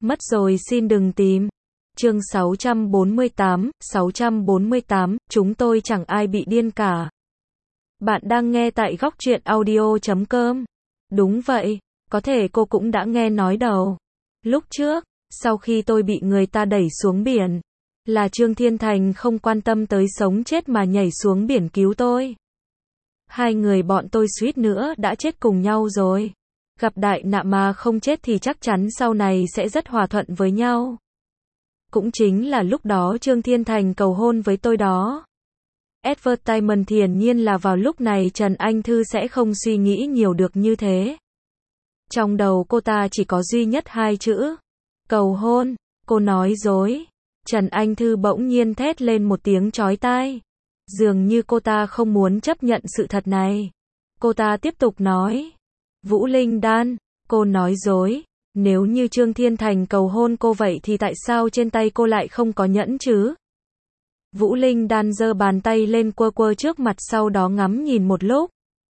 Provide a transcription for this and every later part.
Mất rồi xin đừng tìm. Chương 648, chúng tôi chẳng ai bị điên cả. Bạn đang nghe tại góc truyện audio.com. Đúng vậy, có thể cô cũng đã nghe nói đâu. Lúc trước, sau khi tôi bị người ta đẩy xuống biển, là Trương Thiên Thành không quan tâm tới sống chết mà nhảy xuống biển cứu tôi. Hai người bọn tôi suýt nữa đã chết cùng nhau rồi. Gặp đại nạn mà không chết thì chắc chắn sau này sẽ rất hòa thuận với nhau. Cũng chính là lúc đó Trương Thiên Thành cầu hôn với tôi đó. Advertisement hiển nhiên là vào lúc này Trần Anh Thư sẽ không suy nghĩ nhiều được như thế. Trong đầu cô ta chỉ có duy nhất hai chữ. Cầu hôn. Cô nói dối. Trần Anh Thư bỗng nhiên thét lên một tiếng chói tai. Dường như cô ta không muốn chấp nhận sự thật này. Cô ta tiếp tục nói. Vũ Linh Đan, cô nói dối. Nếu như Trương Thiên Thành cầu hôn cô vậy thì tại sao trên tay cô lại không có nhẫn chứ? Vũ Linh Đan giơ bàn tay lên quơ quơ trước mặt sau đó ngắm nhìn một lúc.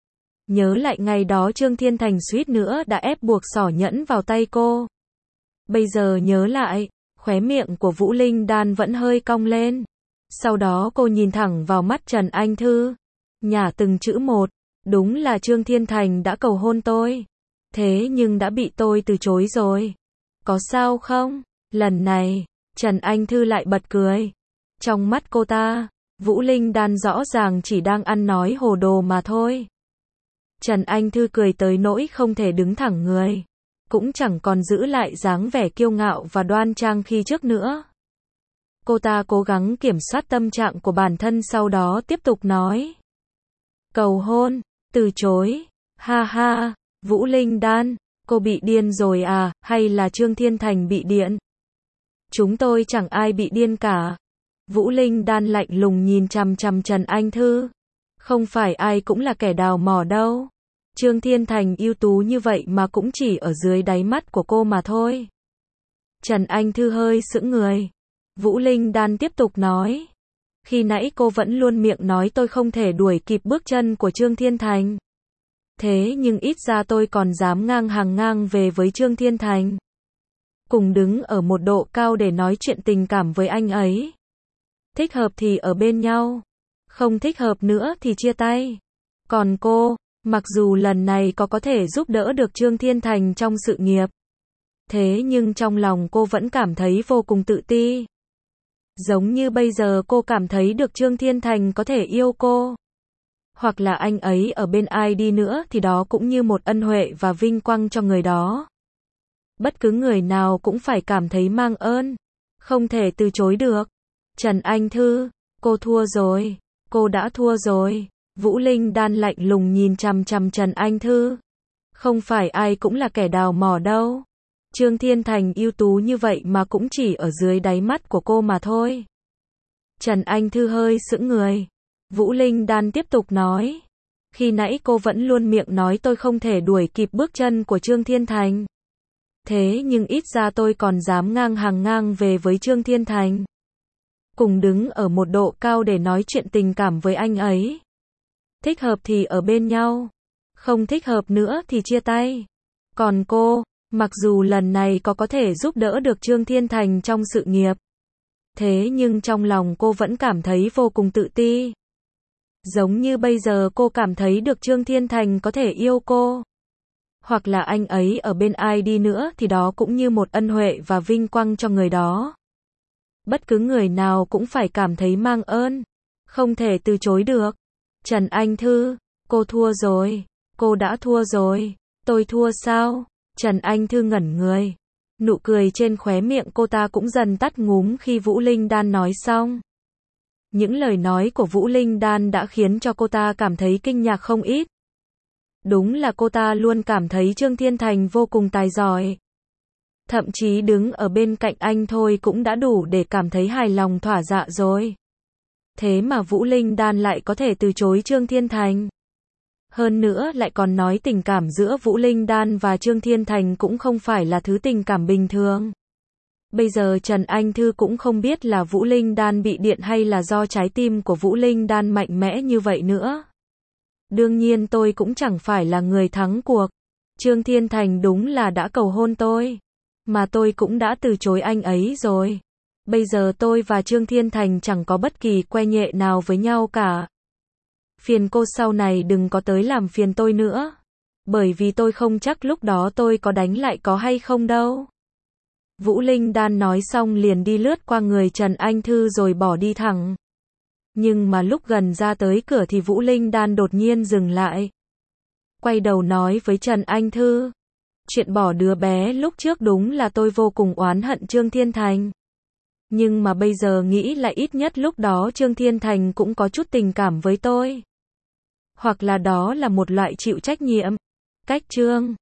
Nhớ lại ngày đó Trương Thiên Thành suýt nữa đã ép buộc xỏ nhẫn vào tay cô. Bây giờ nhớ lại, khóe miệng của Vũ Linh Đan vẫn hơi cong lên. Sau đó cô nhìn thẳng vào mắt Trần Anh Thư. Nhả từng chữ một. Đúng là Trương Thiên Thành đã cầu hôn tôi. Thế nhưng đã bị tôi từ chối rồi. Có sao không? Lần này, Trần Anh Thư lại bật cười. Trong mắt cô ta, Vũ Linh Đan rõ ràng chỉ đang ăn nói hồ đồ mà thôi. Trần Anh Thư cười tới nỗi không thể đứng thẳng người. Cũng chẳng còn giữ lại dáng vẻ kiêu ngạo và đoan trang khi trước nữa. Cô ta cố gắng kiểm soát tâm trạng của bản thân sau đó tiếp tục nói. Cầu hôn, từ chối, ha ha, Vũ Linh Đan, cô bị điên rồi à, hay là Trương Thiên Thành bị điện? Chúng tôi chẳng ai bị điên cả. Vũ Linh Đan lạnh lùng nhìn chằm chằm Trần Anh Thư. Không phải ai cũng là kẻ đào mỏ đâu. Trương Thiên Thành ưu tú như vậy mà cũng chỉ ở dưới đáy mắt của cô mà thôi. Trần Anh Thư hơi sững người. Vũ Linh Đan tiếp tục nói. Khi nãy cô vẫn luôn miệng nói tôi không thể đuổi kịp bước chân của Trương Thiên Thành. Thế nhưng ít ra tôi còn dám ngang hàng ngang về với Trương Thiên Thành. Cùng đứng ở một độ cao để nói chuyện tình cảm với anh ấy. Thích hợp thì ở bên nhau. Không thích hợp nữa thì chia tay. Còn cô, mặc dù lần này có thể giúp đỡ được Trương Thiên Thành trong sự nghiệp. Thế nhưng trong lòng cô vẫn cảm thấy vô cùng tự ti. Giống như bây giờ cô cảm thấy được Trương Thiên Thành có thể yêu cô. Hoặc là anh ấy ở bên ai đi nữa thì đó cũng như một ân huệ và vinh quang cho người đó. Bất cứ người nào cũng phải cảm thấy mang ơn. Không thể từ chối được. Trần Anh Thư, cô thua rồi. Cô đã thua rồi. Vũ Linh Đan lạnh lùng nhìn chằm chằm Trần Anh Thư. Không phải ai cũng là kẻ đào mỏ đâu. Trương Thiên Thành ưu tú như vậy mà cũng chỉ ở dưới đáy mắt của cô mà thôi. Trần Anh Thư hơi sững người. Vũ Linh Đan tiếp tục nói. Khi nãy cô vẫn luôn miệng nói tôi không thể đuổi kịp bước chân của Trương Thiên Thành. Thế nhưng ít ra tôi còn dám ngang hàng ngang về với Trương Thiên Thành. Cùng đứng ở một độ cao để nói chuyện tình cảm với anh ấy. Thích hợp thì ở bên nhau. Không thích hợp nữa thì chia tay. Còn cô, mặc dù lần này có thể giúp đỡ được Trương Thiên Thành trong sự nghiệp. Thế nhưng trong lòng cô vẫn cảm thấy vô cùng tự ti. Giống như bây giờ cô cảm thấy được Trương Thiên Thành có thể yêu cô. Hoặc là anh ấy ở bên ai đi nữa thì đó cũng như một ân huệ và vinh quang cho người đó. Bất cứ người nào cũng phải cảm thấy mang ơn. Không thể từ chối được. Trần Anh Thư, cô thua rồi. Cô đã thua rồi. Tôi thua sao? Trần Anh Thư ngẩn người. Nụ cười trên khóe miệng cô ta cũng dần tắt ngúm khi Vũ Linh Đan nói xong. Những lời nói của Vũ Linh Đan đã khiến cho cô ta cảm thấy kinh ngạc không ít. Đúng là cô ta luôn cảm thấy Trương Thiên Thành vô cùng tài giỏi. Thậm chí đứng ở bên cạnh anh thôi cũng đã đủ để cảm thấy hài lòng thỏa dạ rồi. Thế mà Vũ Linh Đan lại có thể từ chối Trương Thiên Thành. Hơn nữa lại còn nói tình cảm giữa Vũ Linh Đan và Trương Thiên Thành cũng không phải là thứ tình cảm bình thường. Bây giờ Trần Anh Thư cũng không biết là Vũ Linh Đan bị điện hay là do trái tim của Vũ Linh Đan mạnh mẽ như vậy nữa. Đương nhiên tôi cũng chẳng phải là người thắng cuộc. Trương Thiên Thành đúng là đã cầu hôn tôi. Mà tôi cũng đã từ chối anh ấy rồi. Bây giờ tôi và Trương Thiên Thành chẳng có bất kỳ que nhệ nào với nhau cả. Phiền cô sau này đừng có tới làm phiền tôi nữa. Bởi vì tôi không chắc lúc đó tôi có đánh lại có hay không đâu. Vũ Linh Đan nói xong liền đi lướt qua người Trần Anh Thư rồi bỏ đi thẳng. Nhưng mà lúc gần ra tới cửa thì Vũ Linh Đan đột nhiên dừng lại. Quay đầu nói với Trần Anh Thư. Chuyện bỏ đứa bé lúc trước đúng là tôi vô cùng oán hận Trương Thiên Thành. Nhưng mà bây giờ nghĩ lại ít nhất lúc đó Trương Thiên Thành cũng có chút tình cảm với tôi. Hoặc là đó là một loại chịu trách nhiệm. Cách Trương